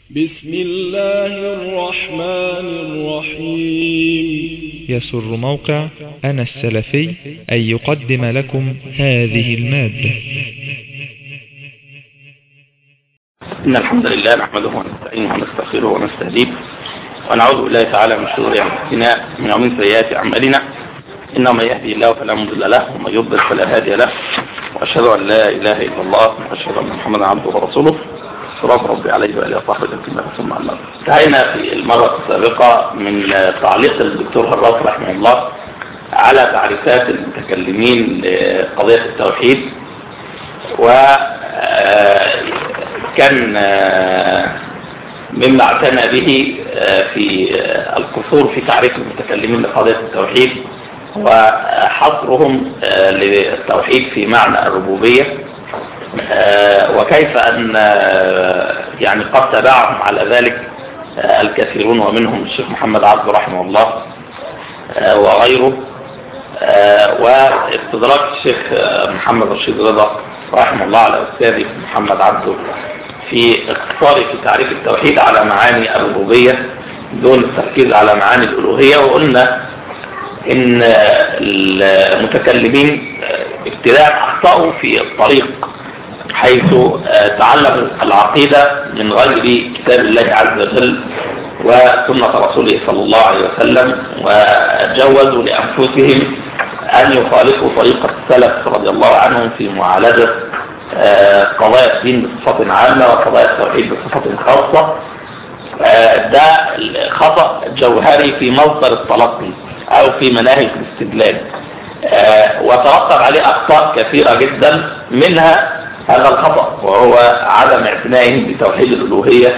بسم الله الرحمن الرحيم. يسر موقع أنا السلفي أن يقدم لكم هذه المادة. إن الحمد لله نحمده ونستعينه ونستغفره ونستهديه ونعوذ بالله تعالى من شرور أنفسنا ومن سيئات أعمالنا، إنه من يهدي الله فلا مضل له ومن يضلل فلا هادي له، وأشهد أن لا إله إلا الله وأشهد أن محمدا عبده ورسوله صلى ربي عليه وآله وصحبه وسلم. ثم أما بعد، انتهينا في المرة السابقة من تعليق الدكتور هراس رحمه الله على تعريفات المتكلمين لقضية التوحيد، وكان مما اعتنى به في القصور في تعريف المتكلمين لقضية التوحيد وحصرهم للتوحيد في معنى الربوبية، وكيف أن يعني قد تبعهم على ذلك الكثيرون، ومنهم الشيخ محمد عبده رحمه الله وغيره، واستدراك الشيخ محمد رشيد رضا رحمه الله على أستاذي محمد عبده في اختصاره في تعريف التوحيد على معاني الربوبية دون التركيز على معاني الألوهية. وقلنا إن المتكلمين ابتداء أخطأوا في الطريق، حيث تعلموا العقيدة من غير كتاب الله عز وجل وسنة رسوله صلى الله عليه وسلم، وجوزوا لأنفسهم أن يخالفوا طريقة السلف رضي الله عنهم في معالجة قضايا الدين بصفة عامة وقضايا التوحيد بصفة خاصة. ده خطأ جوهري في مصدر التلقي أو في مناهج الاستدلال، وترتب عليه أخطاء كثيرة جدا، منها هذا الخطأ وهو عدم اعتنائهم بتوحيد الألوهية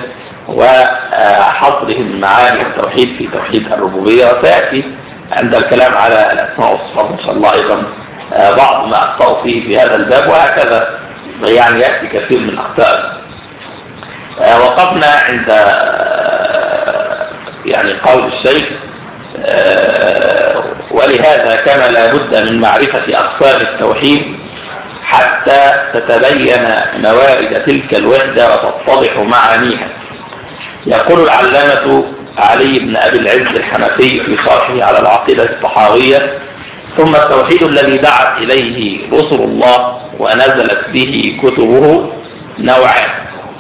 وحصرهم معاني التوحيد في توحيد الربوبية. وسيأتي عند الكلام على الأسماء والصفات إن شاء الله أيضا بعض ما أخطأوا فيه في هذا الباب، وهكذا يعني يأتي كثير من الأخطاء. وقفنا عند يعني قول الشيخ: ولهذا كان لابد من معرفة أقسام التوحيد حتى تتبين موارد تلك الوحدة وتتضح معانيها. يقول العلامة علي بن أبي العز الحنفي في شرحه على العقيدة الطحاوية: ثم التوحيد الذي دعت إليه رسل الله ونزلت به كتبه نوعان: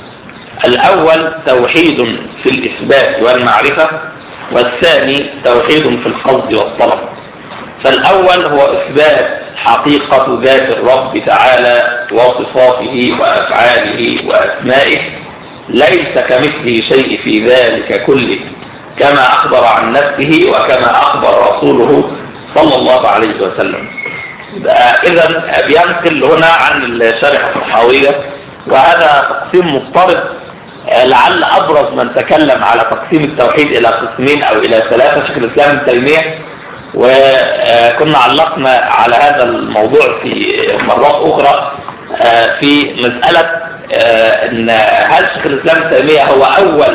الأول توحيد في الإثبات والمعرفة، والثاني توحيد في القصد والطلب. فالأول هو إثبات حقيقة ذات الرب تعالى وصفاته وأفعاله وأسمائه، ليس كمثله شيء في ذلك كله، كما أخبر عن نفسه وكما أخبر رسوله صلى الله عليه وسلم. إذن بينقل هنا عن الشارح الطحاوية، وهذا تقسيم مضطرد. لعل أبرز من تكلم على تقسيم التوحيد إلى قسمين أو إلى ثلاثة شيخ الإسلام ابن تيمية، وكنا علقنا على هذا الموضوع في مرات أخرى في مسألة أن هل شيخ الإسلام ابن تيمية هو أول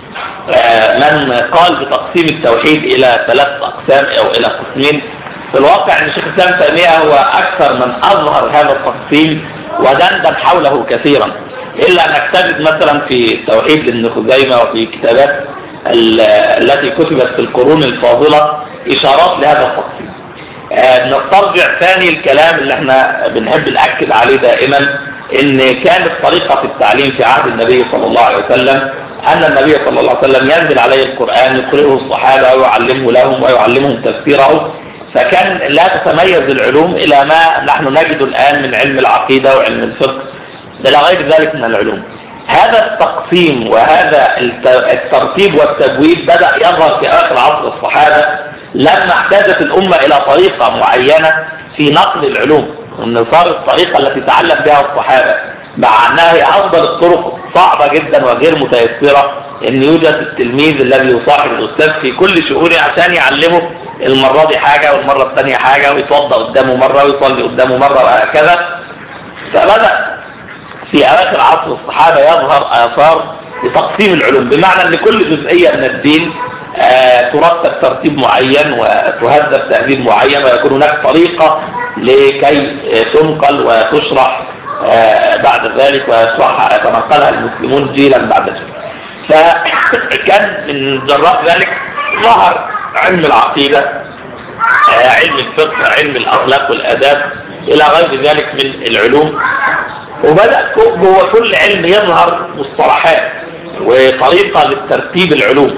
من قال بتقسيم التوحيد إلى ثلاث أقسام أو إلى قسمين. في الواقع أن شيخ الإسلام ابن تيمية هو أكثر من أظهر هذا التقسيم ودندن حوله كثيرا، إلا أن نجد مثلا في التوحيد لابن خزيمة وفي كتابات التي كتبت في القرون الفاضلة إشارات لهذا التقسيم. نسترجع ثاني الكلام اللي احنا بنحب نأكد عليه دائما، ان كانت طريقة التعليم في عهد النبي صلى الله عليه وسلم أن النبي صلى الله عليه وسلم ينزل عليه القرآن يقرئه الصحابة ويعلمه لهم ويعلمهم تفسيره، فكان لا تتميز العلوم إلى ما نحن نجد الآن من علم العقيدة وعلم الفقه إلى غير ذلك من العلوم. هذا التقسيم وهذا الترتيب والتجويد بدأ يظهر في آخر عصر الصحابة، لما احتاجت الأمة إلى طريقة معينة في نقل العلوم، وأن صارت الطريقة التي تعلم بها الصحابة مع أنها هي أفضل الطرق صعبة جدا وغير متيسرة، أن يوجد التلميذ الذي يصاحب الأستاذ في كل شؤونه عشان يعلمه المرة دي حاجة والمرة الثانية حاجة، ويتوضأ قدامه مرة ويصلي قدامه مرة وهكذا. فبدأ في أواخر عصر الصحابة يظهر آثار لتقسيم العلوم، بمعنى أن كل جزئية من الدين ترتب ترتيب معين وتهذب تهذيب معين، ويكون هناك طريقة لكي تنقل وتشرح بعد ذلك ويتنقلها المسلمون جيلا بعد جيل. فكان من جراء ذلك ظهر علم العقيدة، علم الفقه، علم الأخلاق والآداب إلى غير ذلك من العلوم. وبدأ جوه كل علم يظهر مصطلحات وطريقة للترتيب العلوم،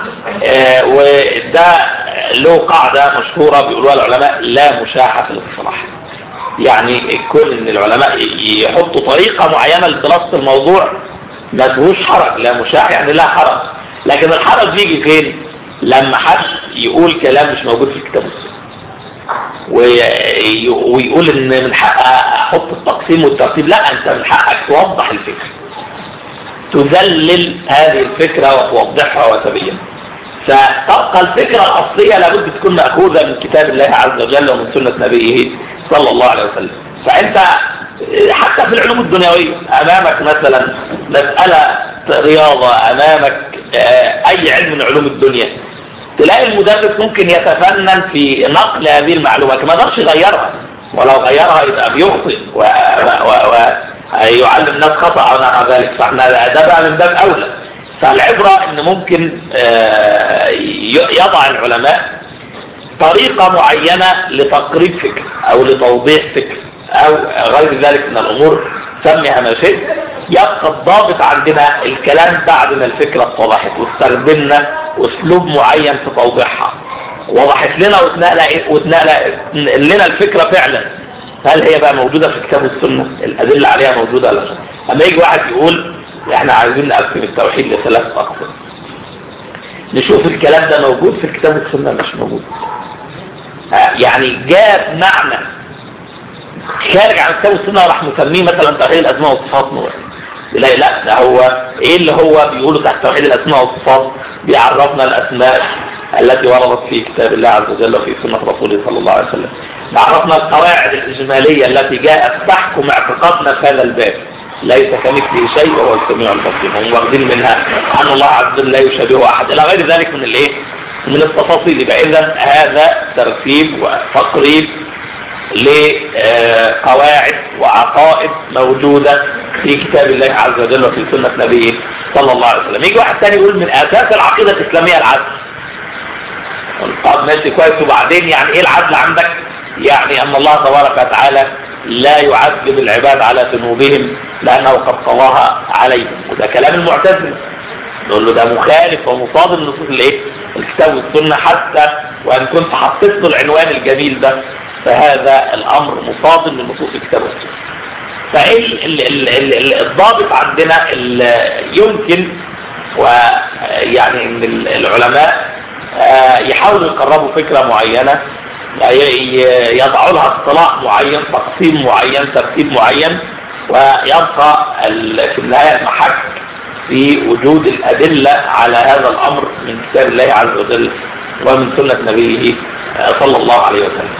وده له قاعدة مشهورة بيقولوها العلماء: لا مشاحة في الاصطلاح. يعني كل ان العلماء يحطوا طريقة معينة لدراسة الموضوع ما فيهوش حرج. لا مشاحة يعني لا حرج، لكن الحرج يجي فين؟ لما حد يقول كلام مش موجود في الكتاب والسنة ويقول ان من حق احط التقسيم والترتيب. لا، انت من حقك توضح الفكرة، تذلل هذه الفكرة وتوضحها وتبينها. فتبقى الفكرة الأصلية لابد تكون مأخوذة من كتاب الله عز وجل ومن سنة نبيه صلى الله عليه وسلم. فأنت حتى في العلوم الدنيوية أمامك مثلا مسألة رياضة، أمامك أي علم من علوم الدنيا، تلاقي المدرس ممكن يتفنن في نقل هذه المعلومات، ما يقدرش يغيرها، ولو غيرها يبقى بيخطئ ويعلم الناس خطأ أو نحو ذلك. فاحنا ده بقى من باب أولى. فالعبرة ان ممكن يضع العلماء طريقة معينة لتقريب فكر او لتوضيح فكر او غير ذلك من الامور، سميها ما شئت. يبقى الضابط عندنا الكلام بعد ما الفكرة اتضحت واستخدمنا اسلوب معين في توضيحها، وضحت لنا واتنقل لنا الفكرة فعلا. هل هي بقى موجودة في كتاب السنة؟ الادلة عليها موجودة ولا لا؟ اما يجي واحد يقول احنا عايزين نقسم التوحيد لثلاث اقسام، نشوف الكلام ده موجود في الكتاب والسنة مش موجود. يعني جاب معنى خارج عن الكتاب والسنة وراح مسميه مثلا توحيد الاسماء والصفات نور. لا، ده هو ايه اللي هو بيقوله تحت توحيد الاسماء والصفات؟ بيعرفنا الاسماء التي وردت في كتاب الله عز وجل وفي سنة رسوله صلى الله عليه وسلم، عرفنا القواعد الإجمالية التي جاءت تحكم اعتقادنا في هذا الباب: ليس كمثله شيء وهو السميع البصير. هم واخدين منها أن الله عز وجل لا يشابهه أحد إلى غير ذلك من الايه؟ من التفاصيل. يبقى إذا هذا ترتيب وتقريب لقواعد وعقائد موجودة في كتاب الله عز وجل وفي سنة نبيه صلى الله عليه وسلم. يجي واحد ثاني يقول من أساس العقيدة الإسلامية العدل. طب ماشي كويس، وبعدين يعني إيه العدل عندك؟ يعني أن الله تبارك وتعالى لا يعذب العباد على ذنوبهم لأنه قد قضاها عليهم. وده كلام المعتزلة، نقول له ده مخالف ومصادم لنصوص الايه؟ الكتاب والسنة. حتى وأن كنت حطيت له العنوان الجميل ده، فهذا الأمر مصادم لنصوص الكتاب والسنة. فالضابط عندنا يمكن ويعني ان العلماء يحاولوا يقربوا فكرة معينة، يضعوا لها اصطلاح معين، تقسيم معين، ترتيب معين، ويبقى في النهاية محك في وجود الأدلة على هذا الأمر من كتاب الله عز وجل ومن سنة نبيه صلى الله عليه وسلم.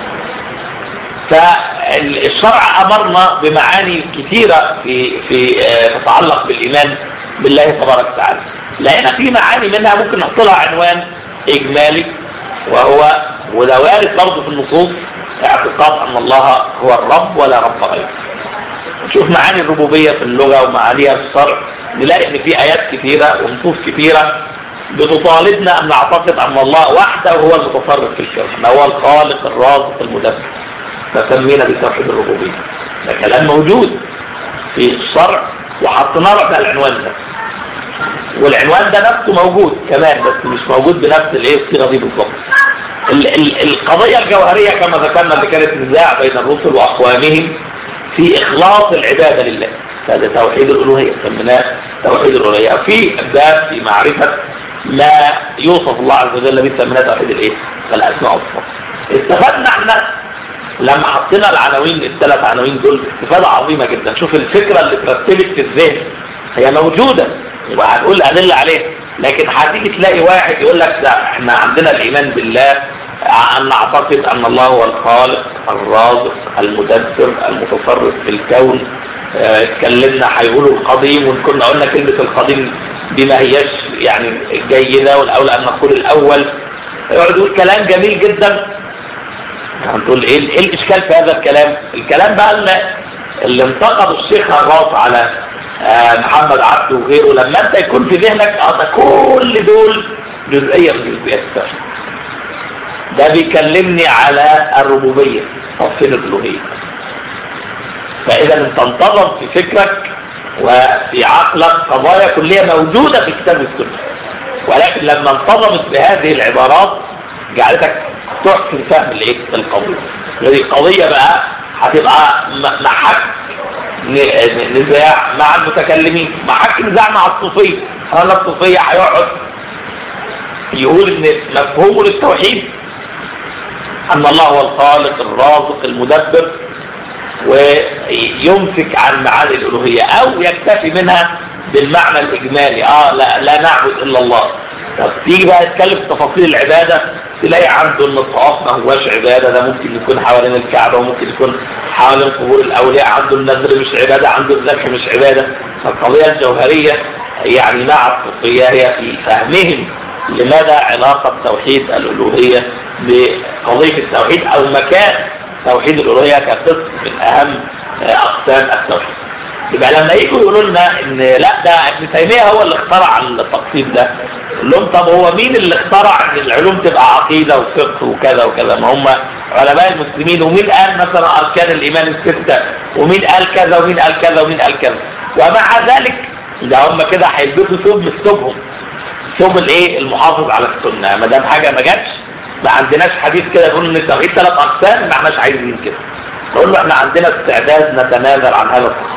فالشرع أمرنا بمعاني كثيرة في تتعلق بالإيمان بالله تبارك وتعالى. لأن في معاني منها ممكن نحط لها عنوان إجمالي، وهو وده وارد برضه في النصوص: اعتقاد أن الله هو الرب ولا رب غيره. نشوف معاني الربوبية في اللغة ومعانيها في الشرع، نلاقي ان في آيات كثيرة ونصوص كثيرة بتطالبنا أن نعتقد أن الله وحده هو المتصرف في الكون، أنه هو الخالق الرازق المدبر، فسمينا بتوحيد الربوبية. ده كلام موجود في الشرع وحطينا له العنوان ده، والعنوان ده نفسه موجود كمان، بس مش موجود بنفس الصيغة دي بالضبط. القضية الجوهرية كما ذكرنا اللي كانت نزاع بين الرسل وأقوامهم في إخلاص العبادة لله، هذا توحيد الألوهية، سميناه توحيد الألوهية. في باب في معرفة ما يوصف الله عز وجل به سميناه توحيد الأسماء والصفات. استفدنا احنا لما حطينا العناوين الثلاث عناوين دول استفادة عظيمة جدا. شوف الفكرة اللي ترتبت في الذهن هي موجودة وهنقول أدلة عليها، لكن هتيجي تلاقي واحد يقول لك لا احنا عندنا الإيمان بالله أن نعتقد أن الله هو الخالق الرازق المدبر المتصرف في الكون. اتكلمنا هيقولوا القديم، وكنا قلنا كلمة القديم دي ما هياش يعني جيدة، والأولى أن نقول الأول. يقول كلام جميل جدا، هنقول ايه الإشكال في هذا الكلام؟ الكلام بقى اللي انتقد الشيخ الراس على محمد عبده وغيره، لما انت يكون في ذهنك ده كل دول جزئية من جزئيات التوحيد. ده بيكلمني على الربوبية، توحيد الألوهية. فإذا انت انتظم في فكرك وفي عقلك قضايا كلية موجودة في كتاب السنة، ولكن لما انتظمت بهذه العبارات جعلتك تحسن فهم القضية. هذه القضية بقى هتبقى محك نزاع مع المتكلمين، محك نزاع مع الصوفية. هذا الصوفية هيقعد يقول ان مفهومه للتوحيد ان الله هو الخالق الرازق المدبر، ويمسك عن معاني الألوهية أو يكتفي منها بالمعنى الإجمالي، لا نعبد إلا الله. طب تيجي بقى تتكلم في تفاصيل العبادة، تلاقي عنده ان الطواف ما هوش عبادة، ده ممكن يكون حوالين الكعبة وممكن يكون حوالين قبور الأولياء، عنده النذر مش عبادة، عنده الذبح مش عبادة. فالقضية الجوهرية يعني مع الصوفية هي في فهمهم لماذا علاقة توحيد الألوهية بقضية التوحيد أو مكان توحيد الألوهية كقسم من أهم أقسام التوحيد. يبقى لما يجوا يقولوا لنا ان لا ده ابن تيمية هو اللي اخترع التقسيم ده، نقول لهم طب هو مين اللي اخترع ان العلوم تبقى عقيدة وفقه وكذا وكذا؟ ما هم علماء المسلمين. ومين قال مثلا أركان الإيمان الستة، ومين قال كذا ومين قال كذا ومين قال كذا؟ ومع ذلك ده هم كده هيلبسوا ثوب من ثوبهم، ثوب المحافظ على السنة. ما دام حاجة ما جاتش، ما عندناش حديث كده يقول ان التوحيد 3 أقسام، ما احناش عايزين كده. نقول له احنا عندنا استعداد نتنازل عن هذا القسم،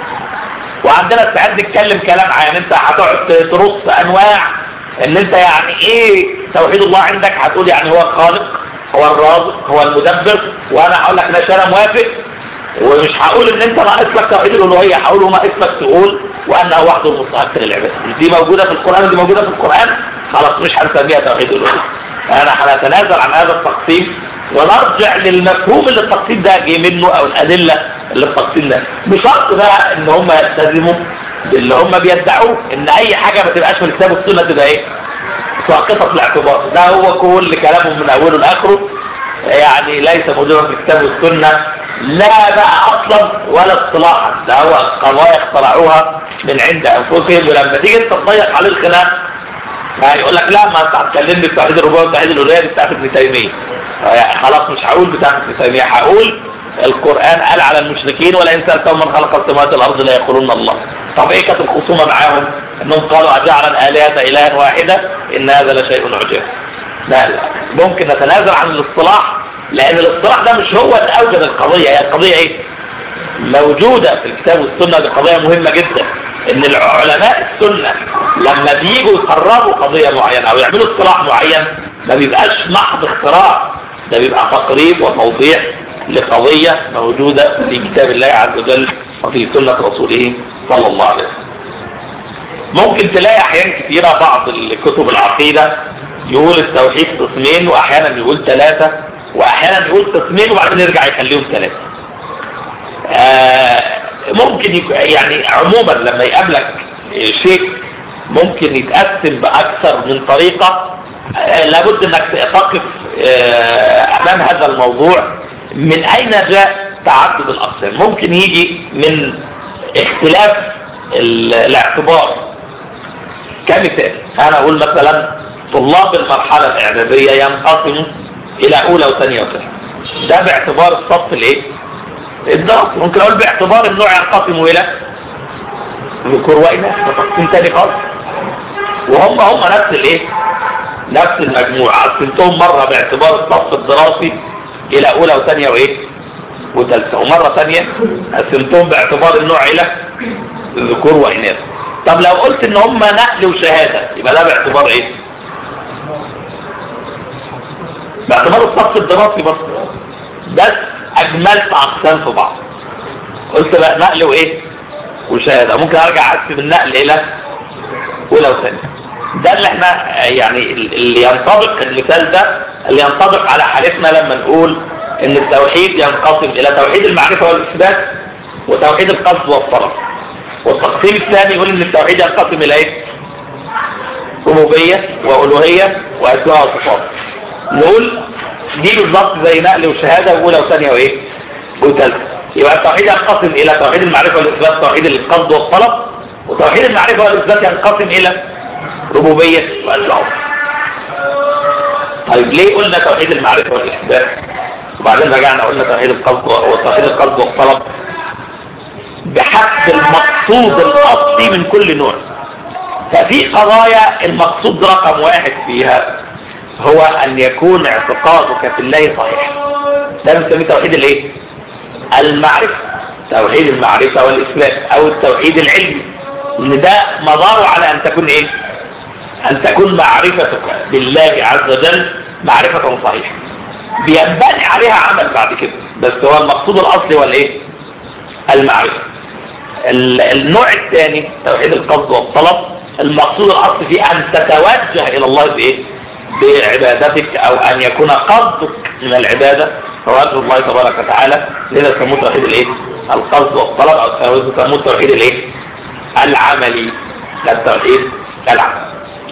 وعندنا استعداد نتكلم كلام عام. انت هتقعد ترص انواع ان انت يعني ايه توحيد الله عندك، هتقول يعني هو الخالق، هو الرازق، هو المدبر، وانا هقول لك ماشي انا موافق، ومش هقول ان انت ناقص لك توحيد الالوهيه، هقول له ناقص لك تقول وانه وحده المستحق للعباده. دي موجوده في القران ودي موجوده في القران، خلاص مش هنسميها توحيد الالوهيه. انا هنتنازل عن هذا التقسيم ونرجع للمفهوم اللي التقسيم ده جه منه او الادله اللي التقسيم ده. بشرط بقى ان هم يلتزموا باللي هم بيدعوه، ان اي حاجه ما تبقاش من الكتاب والسنه تبقى ايه؟ ساقطه الاعتبار. ده هو كل كلامهم من اوله لاخره، يعني ليس موجودا في الكتاب والسنه لا بقى اصلا ولا اصطلاحا، ده هو قضايا اخترعوها من عند انفسهم. ولما تيجي انت تضيق عليه الخلاف يقول لك لا، ما انت هتكلمني في توحيد الربوبيه وتوحيد الالوهيه دي بتاعت ابن تيميه. خلاص مش هقول بتاعت ابن تيميه، هقول القران قال على المشركين ولئن سالتهم من خلق السماوات والارض لا يقولون الله. طب ايه كانت الخصومه معاهم؟ انهم قالوا اجعل الالهه الها واحده ان هذا لشيء عجاب. لا ممكن نتنازل عن الاصطلاح، لان الاصطلاح ده مش هو اللي اوجد القضيه. هي القضيه ايه؟ موجوده في الكتاب والسنه. دي قضيه مهمه جدا، ان العلماء السنه لما بييجوا يقرروا قضيه معينه او يعملوا اصطلاح معين ما بيبقاش محض اختراع، ده بيبقى تقريب وتوضيح لقضيه موجوده في كتاب الله عز وجل وفي سنه رسوله صلى الله عليه وسلم. ممكن تلاقي احيان كثيره بعض الكتب العقيده يقول التوحيد قسمين، واحيانا يقول 3، واحيانا يقول قسمين وبعدين يرجع يخليهم 3. ممكن يعني عموما لما يقابلك شيء ممكن يتقسم بأكثر من طريقة، لابد انك تقف امام هذا الموضوع من اين جاء تعدد الاقسام. ممكن يجي من اختلاف الاعتبار. كمثال انا اقول مثلا طلاب المرحلة الاعدادية ينقسموا الى اولى وثانية وثالثة، ده باعتبار الصف الدراسي. ممكن اقول باعتبار النوع ينقسم الى ذكور واناث، تقسيم تاني خالص. وهم نفس نفس المجموعة. قسمتهم مرة باعتبار الصف الدراسي الى اولى وثانية وثالثة، ومرة ثانية قسمتهم باعتبار النوع الى ذكور واناث. طب لو قلت ان هم نقل وشهادة يبقى ده باعتبار ايه؟ باعتبار الصف الدراسي برضه، بس اجملت اقسام في بعض. قلت بقى نقل وشهادة. ممكن ارجع اقسم النقل الى اولى وثانية. ده اللي احنا يعني اللي ينطبق المثال ده اللي ينطبق على حالتنا لما نقول ان التوحيد ينقسم الى توحيد المعرفة والاثبات وتوحيد القصد والطلب. والتقسيم الثاني يقول ان التوحيد ينقسم الى ربوبية والوهية واسماء وصفات. نقول دي بالظبط زي نقل وشهادة واولى وثانية وثالثة. يبقى التوحيد ينقسم الى توحيد المعرفة والاثبات، توحيد القصد والطلب، وتوحيد المعرفة والإثبات ينقسم إلى ربوبية والألوهية. طيب ليه قلنا توحيد المعرفة والإثبات وبعدين رجعنا قلنا توحيد القصد وتوحيد القصد والطلب؟ بحسب المقصود الأصلي من كل نوع. ففي قضايا المقصود رقم واحد فيها هو أن يكون اعتقادك في الله صحيح، ده بنسميه توحيد الايه؟ المعرفة، توحيد المعرفة والإثبات أو التوحيد العلمي، إن ده مداره على أن تكون إيه؟ أن تكون معرفتك بالله عز وجل معرفة صحيحة بينبني عليها عمل بعد كده، بس هو المقصود الأصلي والإيه؟ المعرفة. النوع الثاني توحيد القصد والطلب، المقصود الأصلي فيه أن تتوجه إلى الله بإيه؟ بعبادتك، أو أن يكون قصدك من العبادة هو وجه الله تبارك وتعالى، لذا سموه توحيد الإيه؟ القصد والطلب، أو سموه توحيد الإيه؟ العملي، لا التوحيد العملي.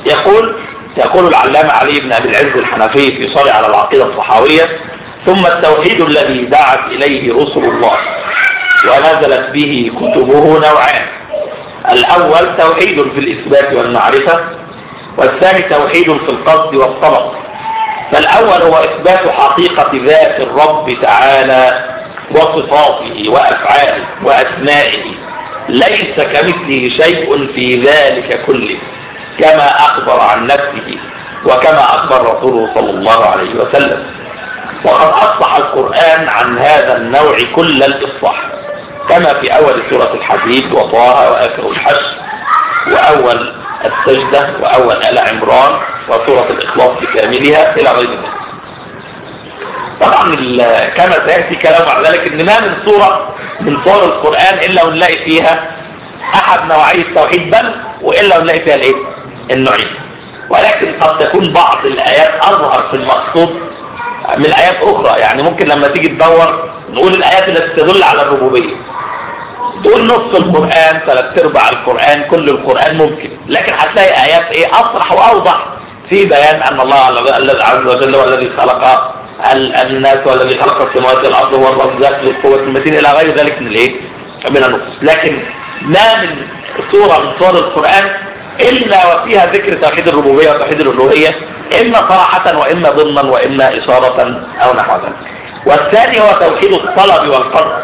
يقول العلامة علي بن أبي العز الحنفي في شرح على العقيدة الصحاوية: ثم التوحيد الذي دعت إليه رسل الله ونزلت به كتبه نوعان: الأول توحيد في الإثبات والمعرفة، والثاني توحيد في القصد والطلب. فالأول هو إثبات حقيقة ذات الرب تعالى وصفاته وأفعاله وأسمائه، ليس كمثله شيء في ذلك كله، كما أخبر عن نفسه وكما أخبر رسوله صلى الله عليه وسلم. وقد أصلح القرآن عن هذا النوع كل الإصلاح، كما في أول سورة الحديد وطه وآخر الحشر وأول السجدة وأول آل عمران وسورة الإخلاص بكاملها إلى غير ذلك. طبعا كما سيأتي كلام على ذلك إن ما من صورة من صور القرآن إلا ونلاقي فيها أحد نوعي التوحيد، بل وإلا ونلاقي فيها الإيه؟ النوعين. ولكن قد تكون بعض الآيات أظهر في المقصود من آيات أخرى. يعني ممكن لما تيجي تدور نقول الآيات التي تدل على الربوبية، تقول نص القرآن، 3/4 القرآن، كل القرآن ممكن، لكن هتلاقي آيات إيه أصرح وأوضح في بيان أن الله عز وجل هو الذي خلق الناس والذي خلق السماوات والأرض هو الرزاق ذو القوة المتين إلى غير ذلك من الإيه؟ من النصوص. لكن ما من سورة من سور القرآن إلا وفيها ذكر توحيد الربوبية وتوحيد الألوهية، إما صراحة وإما ضمنا وإما إشارة أو نحو ذلك. والثاني هو توحيد الطلب والقصد،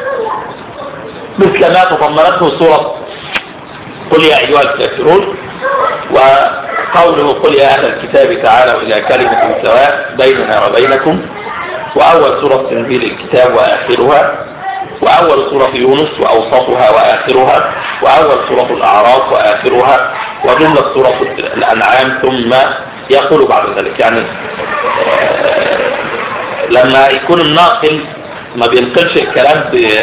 مثل ما تضمنته سورة قل يا أيها الكافرون، وقوله قل يا أهل الكتاب تعالوا إلى كلمة سواء بيننا وبينكم، وأول سورة تنزيل الكتاب وآخرها، وأول سورة يونس وأوسطها وآخرها، وأول سورة الأعراف وآخرها، وجملة سورة الأنعام، ثم يقول بعد ذلك. يعني لما يكون الناقل ما بينقلش الكلام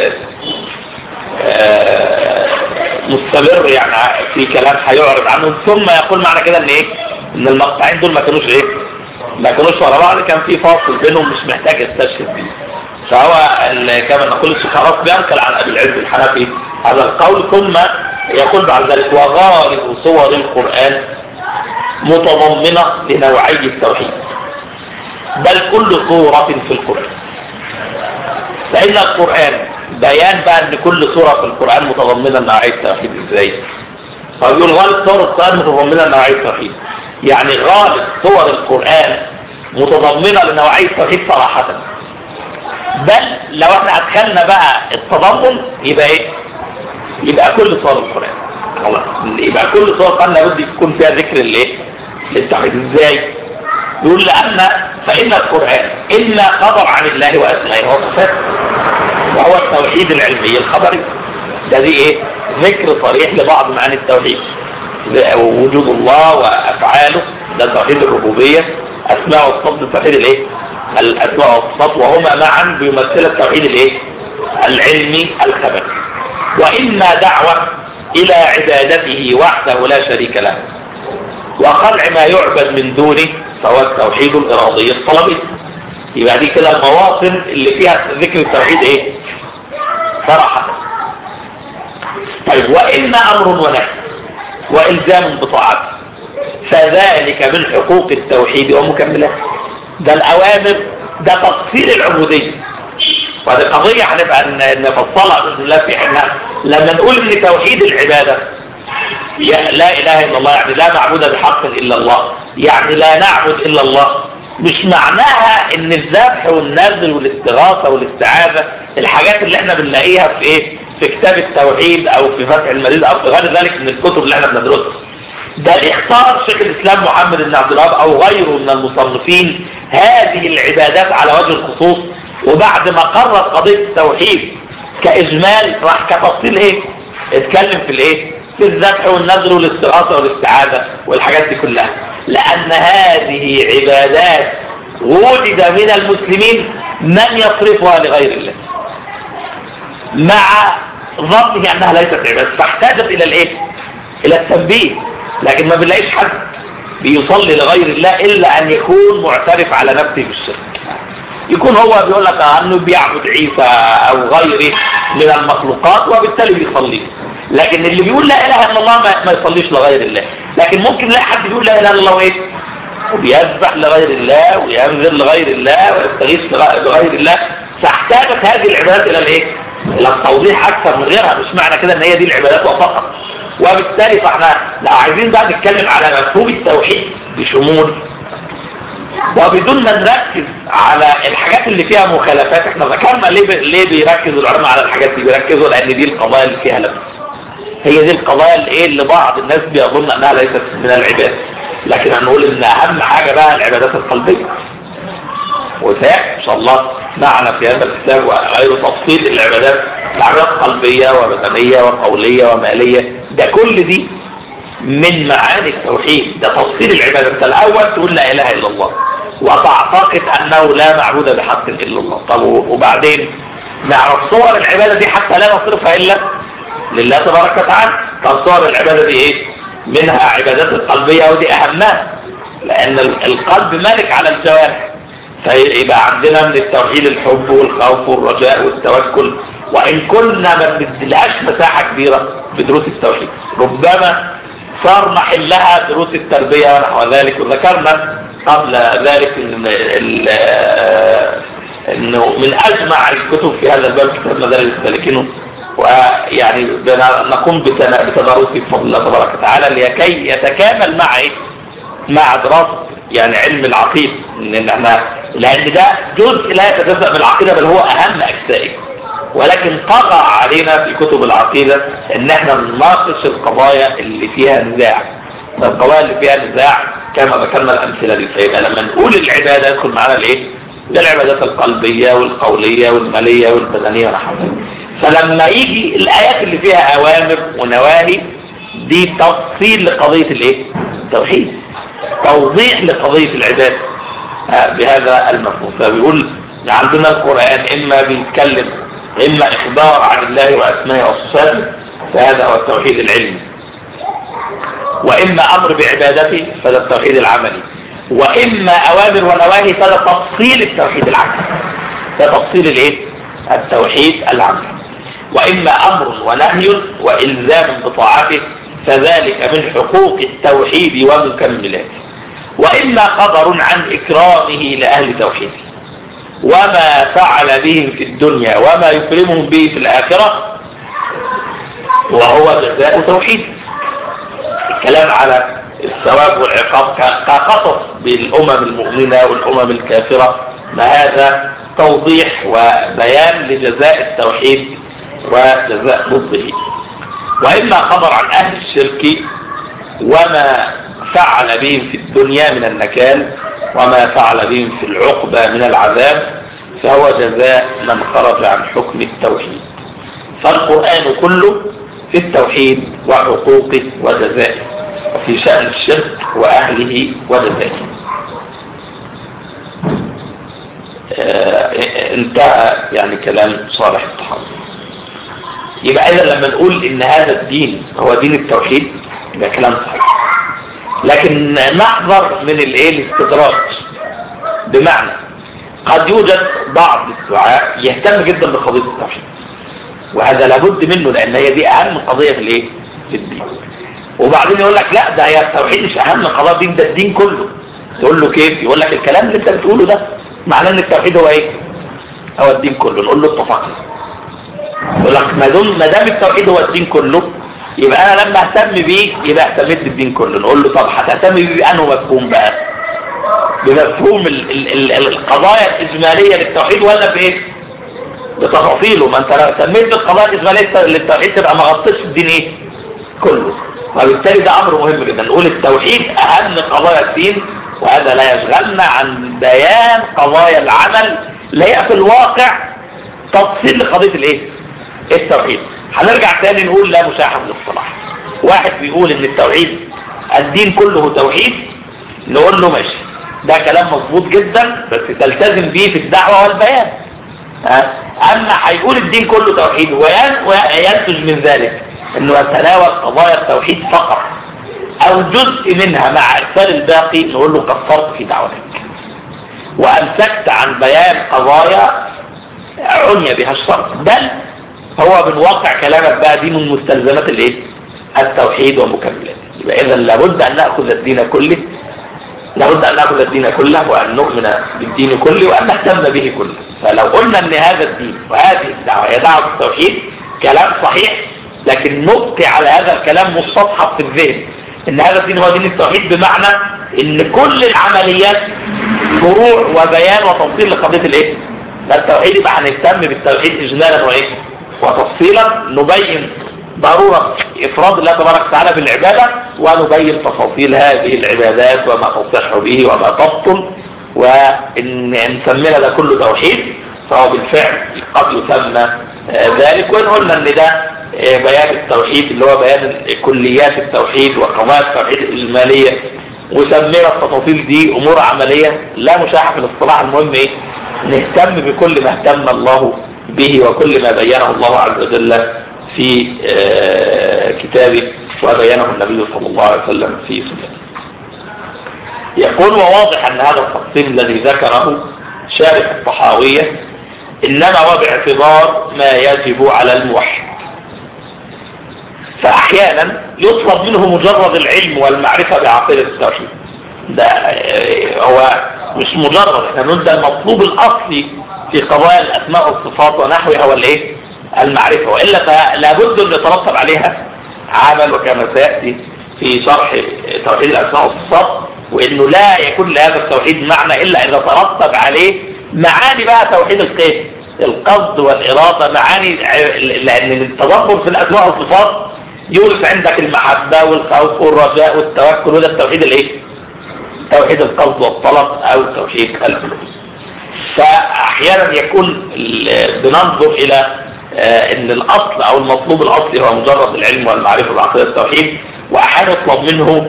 مستمر، يعني في كلام هيعرض عنه، ثم يقول معنى كده ان ايه؟ ان المقطعين دول ما كانوش ورا بعض، كان في فاصل بينهم مش محتاج استشهد بيه. فهو كما نقول الشيخ بينقل عن ابي العز الحنفي هذا القول، ثم يقول بعد ذلك: وغالب صور القرآن متضمنة لنوعي التوحيد، بل كل صورة في القرآن. فإن القرآن بيان بقى ان كل سورة في القرآن متضمنة لنوعي التوحيد. ازاي؟ فيقول غالب صور القرآن متضمنة لنوعي التوحيد، يعني غالب صور القرآن متضمنة لنوعي التوحيد صراحة، بل لو احنا ادخلنا بقى التضمن يبقى ايه؟ يبقى كل صور القرآن، يبقى كل صور القرآن لابد يكون فيها ذكر الايه؟ للتوحيد. ازاي؟ يقول فإن القرآن إلا خبر عن الله وأسمائه وصفاته، وهو التوحيد العلمي الخبري. ده دي ايه؟ ذكر صريح لبعض معاني التوحيد، وجود الله وأفعاله، ده توحيد الربوبية. أسماء والصفات التوحيد الايه؟ الأسماء والصفات، وهما معا بيمثل التوحيد الايه؟ العلمي الخبري. وإما دعوة إلى عبادته وحده لا شريك له، وخلع ما يعبد من دونه، فهو التوحيد الإرادي الطلبي. يبقى دي كده المواطن اللي فيها ذكر التوحيد ايه؟ صراحة. طيب وإما أمر ونهي وإلزام بطاعته، فذلك من حقوق التوحيد ومكملات. ده الأوامر، ده تفصيل العبودية، وهذه قضية هنبقى نفصلها بإذن الله في حينها لما نقول إن توحيد العبادة لا اله الا الله يعني لا معبود بحق الا الله، يعني لا نعبد الا الله. مش معناها ان الذبح والنذر والاستغاثه والاستعاذه الحاجات اللي احنا بنلاقيها في ايه، في كتاب التوحيد او في فتح المجيد او في غير ذلك من الكتب اللي احنا بندرسها. ده اختار شيخ الاسلام محمد بن عبد الوهاب او غيره من المصنفين هذه العبادات على وجه الخصوص، وبعد ما قرر قضيه التوحيد كاجمال راح كتفصيل ايه اتكلم في الايه، في الذبح والنذر والاستغاثه والاستعاذه والحاجات دي كلها، لان هذه عبادات وجد من المسلمين من يصرفها لغير الله مع ظنه انها ليست عباده، فاحتاجت الى الايه، الى التنبيه. لكن ما بنلاقيش حد بيصلي لغير الله الا ان يكون معترف على نفسه بالشرك، يكون هو بيقول لك انه بيعبد عيسى او غيره من المخلوقات وبالتالي بيصلي. لكن اللي بيقول لا اله الا الله ما يصليش لغير الله. لكن ممكن لا حد بيقول لا اله الا الله وايه، وبيذبح لغير الله وينذر لغير الله ويستغيث لغير الله، فاحتاجت هذه العبادات الى الايه، الى التوضيح اكثر من غيرها. مش معنى كده ان هي دي العبادات وفقط. وبالتالي فاحنا لو عايزين بقى نتكلم على مفهوم التوحيد بشمول وبدون ما نركز على الحاجات اللي فيها مخالفات. احنا ذكرنا ليه بيركزوا العلماء على الحاجات دي، بيركزوا لان دي القضايا اللي فيها لبس، هي دي القضايا اللي بعض الناس بيظن انها ليست من العبادة. لكن هنقول ان اهم حاجة بقى العبادات القلبية، وسيأتي ان شاء الله معنا في هذا الكتاب وغير تفصيل العبادات قلبية وبدنية وقولية ومالية. ده كل دي من معاني التوحيد، ده تفصيل العبادة. انت الاول تقول لا اله الا الله وتعتقد انه لا معبود بحق الا الله. طب وبعدين نعرف صور العبادة دي حتى لا نصرفها الا لله تبارك وتعالى. طب صور العبادة دي ايه؟ منها عبادات القلبية ودي اهمها، لان القلب مالك على الجوارح. فيبقى عندنا من التوحيد الحب والخوف والرجاء والتوكل، وان كنا ما بنديلهاش مساحة كبيرة بدروس التوحيد، ربما صار محلها دروس التربية ونحو ذلك. وذكرنا قبل ذلك انه من اجمع الكتب في هذا الباب كتاب مدارج السالكين، ويعني نقوم بتدارسه بفضل الله تبارك وتعالى لكي يتكامل مع دراسة يعني علم العقيدة، لان ده جزء لا يتجزأ من العقيدة بل هو اهم اجزائه. ولكن طغى علينا في كتب العقيدة ان احنا نناقش القضايا اللي فيها نزاع. القضايا اللي فيها نزاع كما ذكرنا الامثلة دي، فيبقى لما نقول العبادة يدخل معنا الايه؟ العبادات القلبية والقولية والمالية والبدنية ونحو ذلك. فلما يجي الايات اللي فيها اوامر ونواهي دي تفصيل لقضية الايه؟ التوحيد، توضيح لقضية العبادة بهذا المفهوم. فبيقول عندنا القرآن اما بيتكلم اما اخبار عن الله واسمائه وصفاته فهذا هو التوحيد العلمي، واما امر بعبادته فهذا التوحيد العملي، واما اوامر ونواهي فهذا تفصيل التوحيد العملي، ده تفصيل الايه؟ التوحيد العملي. واما امر ونهي والزام بطاعته فذلك من حقوق التوحيد ومكملاته، واما خبر عن اكرامه لاهل توحيده وما فعل بهم في الدنيا وما يكرمهم به في الآخرة وهو جزاء توحيد. الكلام على الثواب والعقاب كقصص بالأمم المؤمنة والأمم الكافرة، ما هذا توضيح وبيان لجزاء التوحيد وجزاء ضده. وإما خبر عن أهل الشرك وما فعل بهم في الدنيا من النكال وما فعل بهم في العقبة من العذاب فهو جزاء من خرج عن حكم التوحيد. فالقرآن كله في التوحيد وحقوقه وجزائه، وفي شأن الشرك وأهله وجزائه. انتهى يعني كلام صالح الطحاوي. يبقى إذا لما نقول إن هذا الدين هو دين التوحيد ده كلام صحيح، لكن نحذر من الاستدراج. بمعنى قد يوجد بعض الدعاء يهتم جدا بقضية التوحيد، وهذا لابد منه لان هي دي اهم قضية في الدين. وبعدين يقول لك لا ده هي التوحيد مش اهم قضية الدين، ده الدين كله. تقول له كيف؟ يقول لك الكلام اللي انت بتقوله ده معناه ان التوحيد هو ايه؟ هو الدين كله. نقول له اتفقنا. يقول لك ما دام التوحيد هو الدين كله يبقى انا لما اهتم بيه يبقى اهتميت بالدين كله. نقول له طب هتهتم بيه بأنه مفهوم بقى؟ بمفهوم القضايا الإجمالية للتوحيد ولا بإيه؟ بتفاصيله. ما انت لو اهتميت بالقضايا الإجمالية للتوحيد تبقى ما غطيتش الدين ايه؟ كله. وبالتالي ده امر مهم جدا. نقول التوحيد اهم قضايا الدين، وهذا لا يشغلنا عن بيان قضايا العمل اللي هي في الواقع تفصيل لقضية الايه؟ التوحيد. هنرجع تاني نقول لا مشاحة في الاصطلاح. واحد بيقول ان التوحيد الدين كله توحيد، نقول له ماشي، ده كلام مظبوط جدا، بس تلتزم بيه في الدعوة والبيان. اما هيقول الدين كله توحيد وينتج من ذلك انه يتناول قضايا التوحيد فقط او جزء منها مع ارسال الباقي، نقول له قصرت في دعوتك وامسكت عن بيان قضايا عني بها الشرع، بل هو من واقع كلامك بقى دي من مستلزمات الايه؟ التوحيد ومكملاته. يبقى اذا لابد ان ناخذ الدين كله، لابد ان ناخذ الدين كله وان نؤمن بالدين كله وان نهتم به كله. فلو قلنا ان هذا الدين وهذه الدعوه هي دعوه التوحيد كلام صحيح، لكن نبقي على هذا الكلام مستطحب في الذهن ان هذا الدين هو دين التوحيد، بمعنى ان كل العمليات فروع وبيان وتفصيل لقضيه الايه؟ التوحيد. يبقى هنهتم بالتوحيد اجمالا وايه؟ وتفصيلا، نبين ضرورة إفراد الله تبارك وتعالى بالعبادة، ونبين تفاصيل هذه العبادات وما تصح به وما تبطل، وإن نسمينا ده كله توحيد، فهو بالفعل قد يسمى ذلك. وإن قلنا إن ده بيان التوحيد اللي هو بيان كليات التوحيد وقواعد التوحيد الإجمالية، وسمينا التفاصيل دي أمور عملية لا مشاحة في الاصطلاح. المهم إيه؟ نهتم بكل ما اهتم الله به وكل ما بينه الله عز وجل في كتابه وبينه النبي صلى الله عليه وسلم في سنته. يقول وواضح أن هذا التقسيم الذي ذكره شارح الطحاوية إنما هو باعتبار ما يجب على الموحد، فأحيانا يطلب منه مجرد العلم والمعرفة بعقيدة التوحيد. ده هو مش مجرد، احنا نقول ده المطلوب الأصلي في قضايا الأسماء والصفات ونحوها هو الايه؟ المعرفة، وإلا فلابد أن يترتب عليها عمل، وكما سيأتي في شرح توحيد الأسماء والصفات، وإنه لا يكون لهذا التوحيد معنى إلا إذا ترتب عليه معاني بقى توحيد القصد والإرادة، معاني، لأن التدبر في الأسماء والصفات يورث عندك المحبة والخوف والرجاء والتوكل، وده التوحيد الايه؟ توحيد القصد والطلب أو توحيد الألوهية. فأحيانا يكون بننظر إلى ان الاصل او المطلوب الاصلي هو مجرد العلم والمعرفة بعقيدة التوحيد، واحيانا يطلب منه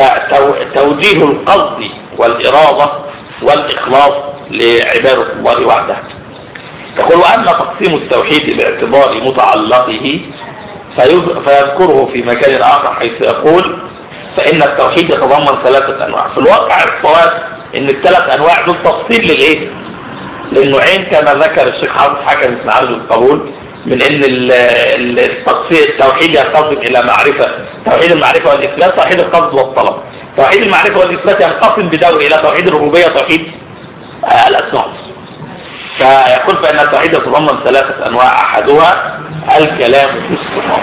توجيه القصد والارادة والاخلاص لعبادة الله وحده. يقول واما تقسيم التوحيد باعتبار متعلقه فيذكره في مكان اخر حيث يقول فان التوحيد يتضمن 3 انواع. في الواقع الصواب ان ال3 انواع دول تفصيل للايه؟ للنوعين، كما ذكر الشيخ حافظ حكم بن عبد القبول من ان التوحيد ينقسم الى معرفة، توحيد المعرفة والاثبات، توحيد القصد والطلب. توحيد المعرفة والاثبات ينقسم بدوره الى توحيد الربوبية وتوحيد الاسماء. فيقول فان التوحيد يتضمن 3 انواع، احدها الكلام في الصفات،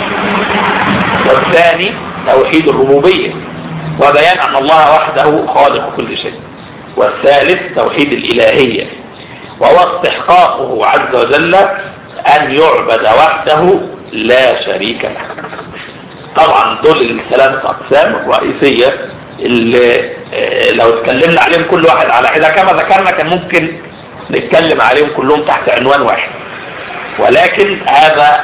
والثاني توحيد الربوبية وبيان ان الله وحده خالق كل شيء، والثالث توحيد الالهية وهو استحقاقه عز وجل أن يعبد وحده لا شريك له. طبعا دول ال3 أقسام الرئيسية اللي لو اتكلمنا عليهم كل واحد على حدة كما ذكرنا كان ممكن نتكلم عليهم كلهم تحت عنوان واحد، ولكن هذا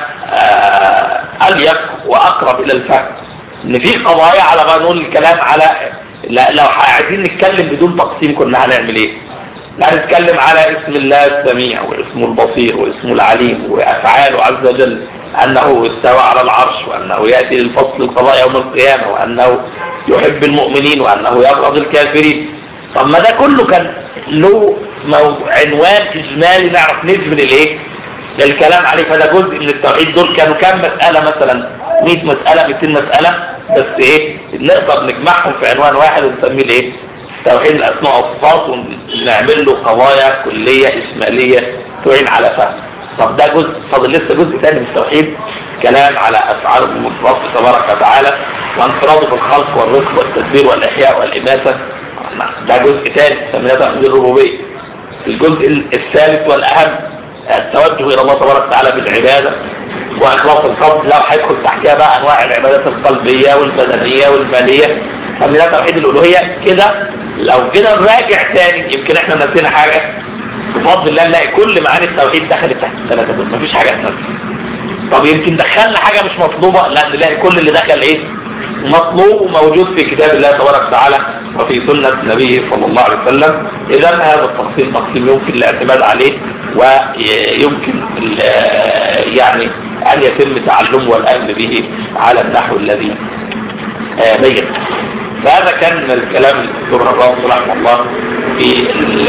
أليق وأقرب إلى الفهم. إن في قضايا على ما نقول الكلام على لو عايزين نتكلم بدون تقسيم كنا هنعمل إيه؟ نتكلم على اسم الله السميع واسمه البصير واسمه العليم وأفعاله عز وجل، أنه استوى على العرش، وأنه يأتي للفصل القضاء يوم القيامة، وأنه يحب المؤمنين، وأنه يبغض الكافرين. طب ما ده كله كان له عنوان إجمالي نعرف نجمل الإيه؟ للكلام عليه. فده جزء من التوحيد. دول كانوا كام مسألة؟ مثلا 100 مسألة 200 مسألة، بس إيه نقدر نجمعهم في عنوان واحد ونسميه الإيه؟ توحيد الأسماء والصفات، ونعمل له قضايا كلية إجمالية تعين على فهم. طب ده جزء، فاضل لسه جزء ثاني من التوحيد، كلام على افعال الرب تبارك وتعالى وانفراده في الخلق والرزق والتدبير والاحياء والاماته. ده جزء ثاني سميناه توحيد الربوبيه. الجزء الثالث والاهم التوجه الى الله تبارك وتعالى بالعباده واخلاص القلب. لو هيدخل تحتها بقى انواع العبادات القلبيه والبدنيه والماليه، سميناه توحيد الالوهيه. كده لو جينا نراجع تاني يمكن احنا نسينا حاجه، بفضل الله نلاقي كل معاني التوحيد دخلت تحت الثلاثه دول، مفيش حاجه اتنسيت. طب يمكن دخلنا حاجه مش مطلوبه، لا نلاقي كل اللي دخل ايه؟ مطلوب وموجود في كتاب الله تبارك وتعالى وفي سنة نبيه صلى الله عليه وسلم. إذا هذا التقسيم تقسيم يمكن الاعتماد عليه ويمكن يعني أن يتم تعلمه والأمن به على النحو الذي بين. فهذا كان الكلام الدكتور الرافض رحمه الله في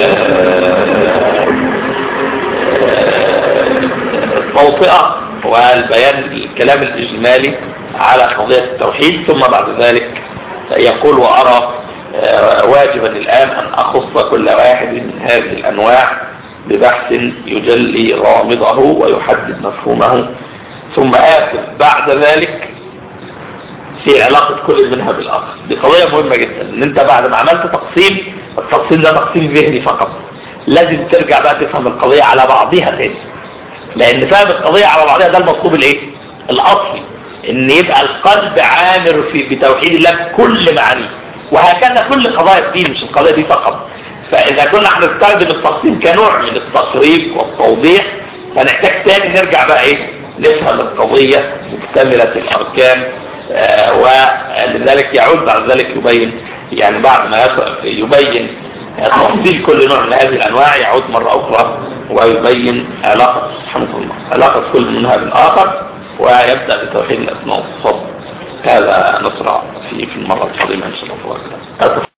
التوطئة والبيان الكلام الإجمالي على قضية التوحيد. ثم بعد ذلك يقول: وأرى واجبا الآن أن أخص كل واحد من هذه الأنواع ببحث يجلي غامضه ويحدد مفهومه، ثم آخذ بعد ذلك في علاقة كل منها بالآخر. دي قضية مهمة جدا، ان انت بعد ما عملت تقسيم، التقسيم ده تقسيم ذهني فقط، لازم ترجع بقى تفهم القضية على بعضها تاني، لان فهم القضية على بعضها ده المطلوب الايه؟ الاصلي، ان يبقى القلب عامر بتوحيد الله بكل معانيه، وهكذا كل قضايا الدين مش القضية دي فقط. فاذا كنا هنستخدم التقسيم كنوع من التقريب والتوضيح، فنحتاج تاني نرجع بقى ايه؟ نفهم القضية مكتملة الاركان، ولذلك يعود بعد ذلك يبين، يعني بعد ما يبين تفصيل كل نوع من هذه الأنواع يعود مرة أخرى ويبين علاقة كل منها بالآخر، ويبدأ بتوحيد الأسماء والصفات. هذا نصرع في المرة القادمة إن شاء الله.